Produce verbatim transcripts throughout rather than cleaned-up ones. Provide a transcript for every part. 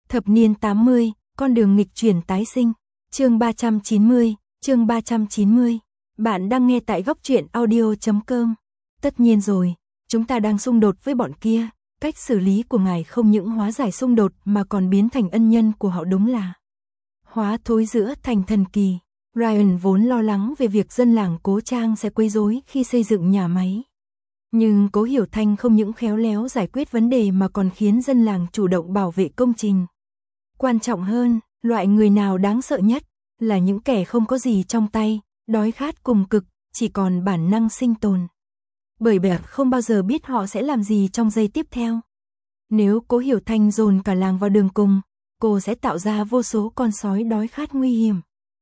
Thập niên tám mươi, con đường nghịch chuyển tái sinh. Chương ba trăm chín mươi, chương ba trăm chín mươi. Bạn đang nghe tại góc truyện audio chấm com. Tất nhiên rồi, chúng ta đang xung đột với bọn kia, cách xử lý của ngài không những hóa giải xung đột mà còn biến thành ân nhân của họ, đúng là hóa thối giữa thành thần kỳ. Ryan vốn lo lắng về việc dân làng Cố Trang sẽ quấy rối khi xây dựng nhà máy. Nhưng Cố Hiểu Thanh không những khéo léo giải quyết vấn đề mà còn khiến dân làng chủ động bảo vệ công trình. Quan trọng hơn, loại người nào đáng sợ nhất là những kẻ không có gì trong tay, đói khát cùng cực, chỉ còn bản năng sinh tồn. Bởi bẹt không bao giờ biết họ sẽ làm gì trong giây tiếp theo. Nếu Cố Hiểu Thanh dồn cả làng vào đường cùng, cô sẽ tạo ra vô số con sói đói khát nguy hiểm.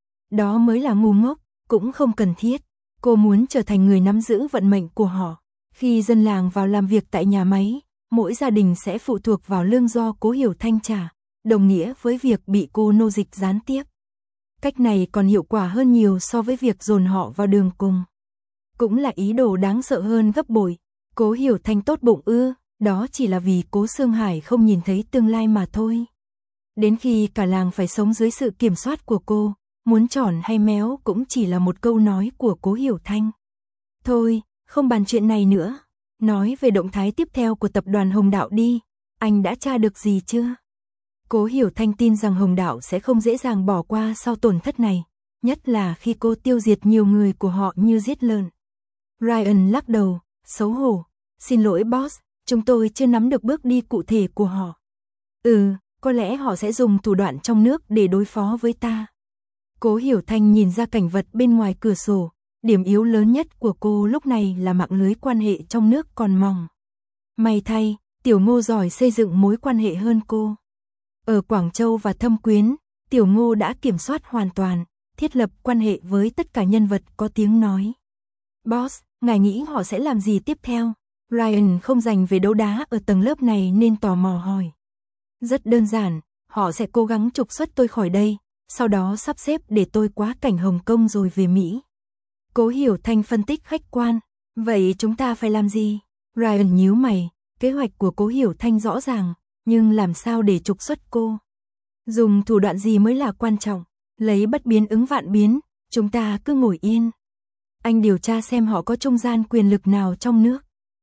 Đó mới là ngu ngốc, cũng không cần thiết. Cô muốn trở thành người nắm giữ vận mệnh của họ. Khi dân làng vào làm việc tại nhà máy, mỗi gia đình sẽ phụ thuộc vào lương do Cố Hiểu Thanh trả, đồng nghĩa với việc bị cô nô dịch gián tiếp. Cách này còn hiệu quả hơn nhiều so với việc dồn họ vào đường cùng. Cũng là ý đồ đáng sợ hơn gấp bội. Cố Hiểu Thanh tốt bụng ư, đó chỉ là vì Cố Sương Hải không nhìn thấy tương lai mà thôi. Đến khi cả làng phải sống dưới sự kiểm soát của cô, muốn tròn hay méo cũng chỉ là một câu nói của Cố Hiểu Thanh. Thôi, không bàn chuyện này nữa. Nói về động thái tiếp theo của tập đoàn Hồng Đạo đi. Anh đã tra được gì chưa? Cố Hiểu Thanh tin rằng Hồng Đạo sẽ không dễ dàng bỏ qua sau tổn thất này, nhất là khi cô tiêu diệt nhiều người của họ như giết lợn. Ryan lắc đầu, xấu hổ. Xin lỗi boss, chúng tôi chưa nắm được bước đi cụ thể của họ. Ừ, có lẽ họ sẽ dùng thủ đoạn trong nước để đối phó với ta. Cố Hiểu Thanh nhìn ra cảnh vật bên ngoài cửa sổ. Điểm yếu lớn nhất của cô lúc này là mạng lưới quan hệ trong nước còn mỏng. May thay, Tiểu Ngô giỏi xây dựng mối quan hệ hơn cô. Ở Quảng Châu và Thâm Quyến, Tiểu Ngô đã kiểm soát hoàn toàn, thiết lập quan hệ với tất cả nhân vật có tiếng nói. Boss, ngài nghĩ họ sẽ làm gì tiếp theo? Ryan không dành về đấu đá ở tầng lớp này nên tò mò hỏi. Rất đơn giản, họ sẽ cố gắng trục xuất tôi khỏi đây, sau đó sắp xếp để tôi quá cảnh Hồng Kông rồi về Mỹ. Cố Hiểu Thanh phân tích khách quan. Vậy chúng ta phải làm gì? Ryan nhíu mày, kế hoạch của Cố Hiểu Thanh rõ ràng, nhưng làm sao để trục xuất cô? Dùng thủ đoạn gì mới là quan trọng? Lấy bất biến ứng vạn biến, chúng ta cứ ngồi yên. Anh điều tra xem họ có trung gian quyền lực nào trong nước.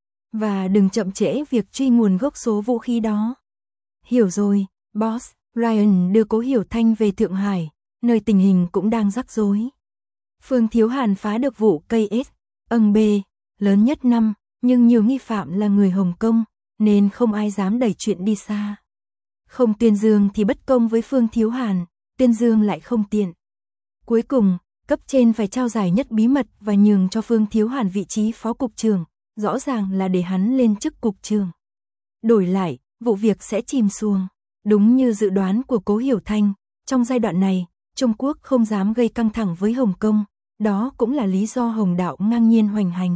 Và đừng chậm trễ việc truy nguồn gốc số vũ khí đó. Hiểu rồi, boss. Ryan đưa Cố Hiểu Thanh về Thượng Hải, nơi tình hình cũng đang rắc rối. Phương Thiếu Hàn phá được vụ cây ét, âng bê, lớn nhất năm, nhưng nhiều nghi phạm là người Hồng Kông, nên không ai dám đẩy chuyện đi xa. Không tuyên dương thì bất công với Phương Thiếu Hàn, tuyên dương lại không tiện. Cuối cùng, cấp trên phải trao giải nhất bí mật và nhường cho Phương Thiếu Hàn vị trí phó cục trưởng, rõ ràng là để hắn lên chức cục trưởng. Đổi lại, vụ việc sẽ chìm xuồng. Đúng như dự đoán của Cố Hiểu Thanh, trong giai đoạn này, Trung Quốc không dám gây căng thẳng với Hồng Kông, đó cũng là lý do Hồng Đạo ngang nhiên hoành hành.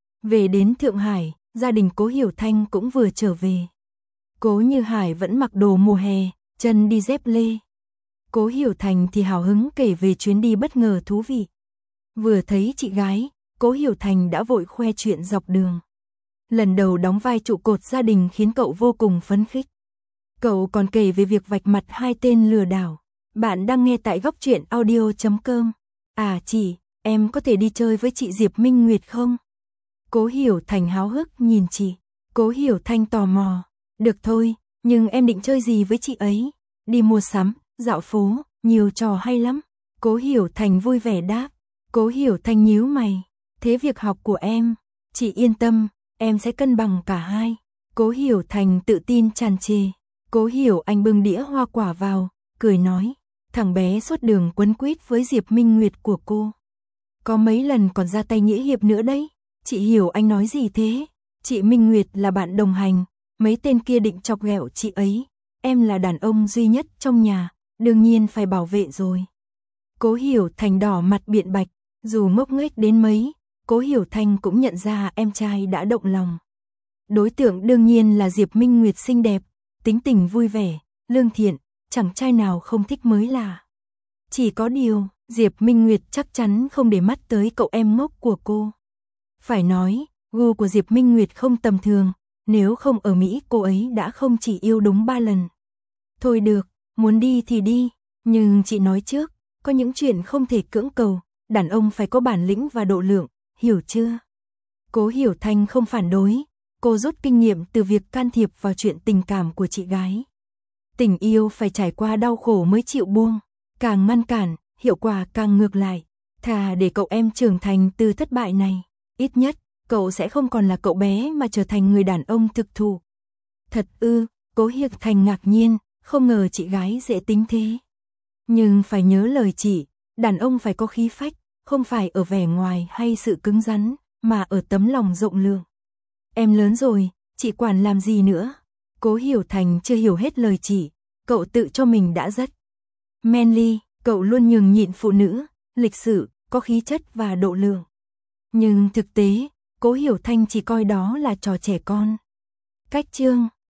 Về đến Thượng Hải, gia đình Cố Hiểu Thanh cũng vừa trở về. Cố Như Hải vẫn mặc đồ mùa hè, chân đi dép lê. Cố Hiểu Thanh thì hào hứng kể về chuyến đi bất ngờ thú vị. Vừa thấy chị gái, Cố Hiểu Thanh đã vội khoe chuyện dọc đường. Lần đầu đóng vai trụ cột gia đình khiến cậu vô cùng phấn khích. Cậu còn kể về việc vạch mặt hai tên lừa đảo. Bạn đang nghe tại góc truyện audio chấm com. À chị, em có thể đi chơi với chị Diệp Minh Nguyệt không? Cố Hiểu Thanh háo hức nhìn chị. Cố Hiểu Thanh tò mò. Được thôi, nhưng em định chơi gì với chị ấy? Đi mua sắm, dạo phố, nhiều trò hay lắm. Cố Hiểu Thanh vui vẻ đáp. Cố Hiểu Thanh nhíu mày. Thế việc học của em, chị yên tâm, em sẽ cân bằng cả hai. Cố Hiểu Thanh tự tin tràn trề. Cố Hiểu Anh bưng đĩa hoa quả vào, cười nói. Thằng bé suốt đường quấn quýt với Diệp Minh Nguyệt của cô. Có mấy lần còn ra tay nghĩa hiệp nữa đấy. Chị hiểu anh nói gì thế? Chị Minh Nguyệt là bạn đồng hành, mấy tên kia định chọc ghẹo chị ấy. Em là đàn ông duy nhất trong nhà, đương nhiên phải bảo vệ rồi. Cố Hiểu Thanh đỏ mặt biện bạch, dù ngốc nghếch đến mấy, Cố Hiểu Thanh cũng nhận ra em trai đã động lòng. Đối tượng đương nhiên là Diệp Minh Nguyệt xinh đẹp, tính tình vui vẻ, lương thiện, chẳng trai nào không thích mới lạ. Chỉ có điều, Diệp Minh Nguyệt chắc chắn không để mắt tới cậu em ngốc của cô. Phải nói, gu của Diệp Minh Nguyệt không tầm thường, nếu không ở Mỹ cô ấy đã không chỉ yêu đúng ba lần. Thôi được, muốn đi thì đi, nhưng chị nói trước, có những chuyện không thể cưỡng cầu, đàn ông phải có bản lĩnh và độ lượng, hiểu chưa? Cố Hiểu Thanh không phản đối, cô rút kinh nghiệm từ việc can thiệp vào chuyện tình cảm của chị gái. Tình yêu phải trải qua đau khổ mới chịu buông, càng ngăn cản, hiệu quả càng ngược lại. Thà để cậu em trưởng thành từ thất bại này, ít nhất, cậu sẽ không còn là cậu bé mà trở thành người đàn ông thực thụ. Thật ư, Cố Hiểu Thanh ngạc nhiên, không ngờ chị gái dễ tính thế. Nhưng phải nhớ lời chị, đàn ông phải có khí phách, không phải ở vẻ ngoài hay sự cứng rắn, mà ở tấm lòng rộng lượng. Em lớn rồi, chị quản làm gì nữa? Cố Hiểu Thanh chưa hiểu hết lời chị, cậu tự cho mình đã rất manly, cậu luôn nhường nhịn phụ nữ, lịch sự, có khí chất và độ lượng. Nhưng thực tế, Cố Hiểu Thanh chỉ coi đó là trò trẻ con. Cách chương